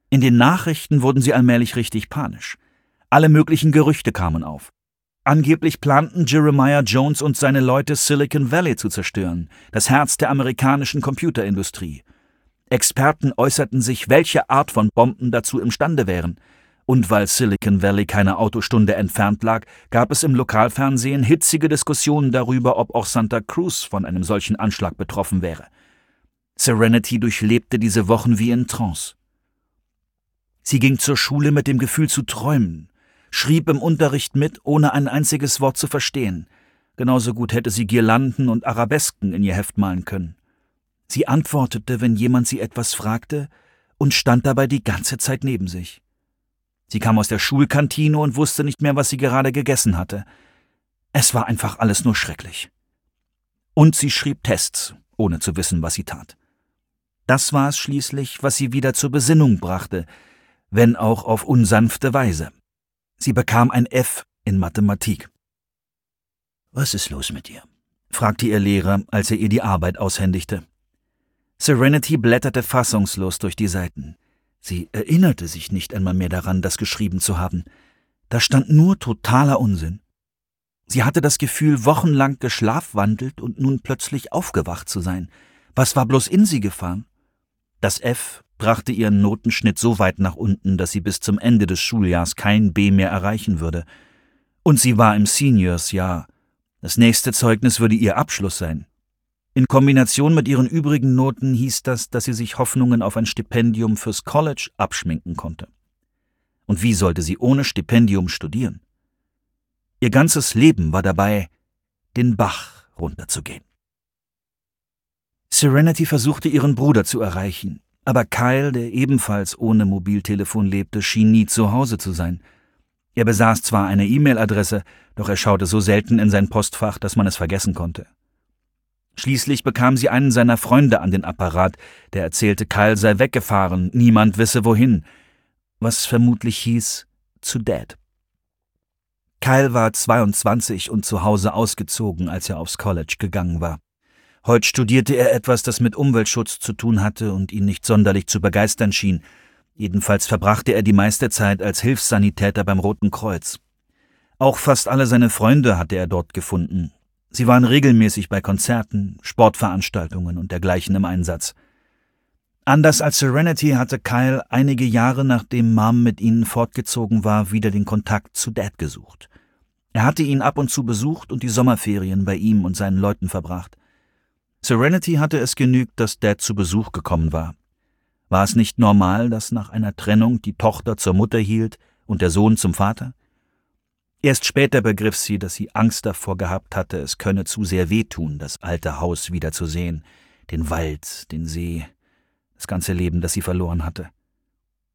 In den Nachrichten wurden sie allmählich richtig panisch. Alle möglichen Gerüchte kamen auf. Angeblich planten Jeremiah Jones und seine Leute Silicon Valley zu zerstören, das Herz der amerikanischen Computerindustrie. Experten äußerten sich, welche Art von Bomben dazu imstande wären. Und weil Silicon Valley keine Autostunde entfernt lag, gab es im Lokalfernsehen hitzige Diskussionen darüber, ob auch Santa Cruz von einem solchen Anschlag betroffen wäre. Serenity durchlebte diese Wochen wie in Trance. Sie ging zur Schule mit dem Gefühl zu träumen, schrieb im Unterricht mit, ohne ein einziges Wort zu verstehen. Genauso gut hätte sie Girlanden und Arabesken in ihr Heft malen können. Sie antwortete, wenn jemand sie etwas fragte, und stand dabei die ganze Zeit neben sich. Sie kam aus der Schulkantine und wusste nicht mehr, was sie gerade gegessen hatte. Es war einfach alles nur schrecklich. Und sie schrieb Tests, ohne zu wissen, was sie tat. Das war es schließlich, was sie wieder zur Besinnung brachte, wenn auch auf unsanfte Weise. Sie bekam ein F in Mathematik. »Was ist los mit dir?« fragte ihr Lehrer, als er ihr die Arbeit aushändigte. Serenity blätterte fassungslos durch die Seiten. Sie erinnerte sich nicht einmal mehr daran, das geschrieben zu haben. Da stand nur totaler Unsinn. Sie hatte das Gefühl, wochenlang geschlafwandelt und nun plötzlich aufgewacht zu sein. Was war bloß in sie gefahren? Das F brachte ihren Notenschnitt so weit nach unten, dass sie bis zum Ende des Schuljahrs kein B mehr erreichen würde. Und sie war im Seniors-Jahr. Das nächste Zeugnis würde ihr Abschluss sein. In Kombination mit ihren übrigen Noten hieß das, dass sie sich Hoffnungen auf ein Stipendium fürs College abschminken konnte. Und wie sollte sie ohne Stipendium studieren? Ihr ganzes Leben war dabei, den Bach runterzugehen. Serenity versuchte, ihren Bruder zu erreichen, aber Kyle, der ebenfalls ohne Mobiltelefon lebte, schien nie zu Hause zu sein. Er besaß zwar eine E-Mail-Adresse, doch er schaute so selten in sein Postfach, dass man es vergessen konnte. Schließlich bekam sie einen seiner Freunde an den Apparat, der erzählte, Kyle sei weggefahren, niemand wisse wohin, was vermutlich hieß, zu Dad. Kyle war 22 und zu Hause ausgezogen, als er aufs College gegangen war. Heute studierte er etwas, das mit Umweltschutz zu tun hatte und ihn nicht sonderlich zu begeistern schien. Jedenfalls verbrachte er die meiste Zeit als Hilfssanitäter beim Roten Kreuz. Auch fast alle seine Freunde hatte er dort gefunden. Sie waren regelmäßig bei Konzerten, Sportveranstaltungen und dergleichen im Einsatz. Anders als Serenity hatte Kyle einige Jahre, nachdem Mom mit ihnen fortgezogen war, wieder den Kontakt zu Dad gesucht. Er hatte ihn ab und zu besucht und die Sommerferien bei ihm und seinen Leuten verbracht. Serenity hatte es genügt, dass Dad zu Besuch gekommen war. War es nicht normal, dass nach einer Trennung die Tochter zur Mutter hielt und der Sohn zum Vater? Erst später begriff sie, dass sie Angst davor gehabt hatte, es könne zu sehr wehtun, das alte Haus wiederzusehen, den Wald, den See, das ganze Leben, das sie verloren hatte.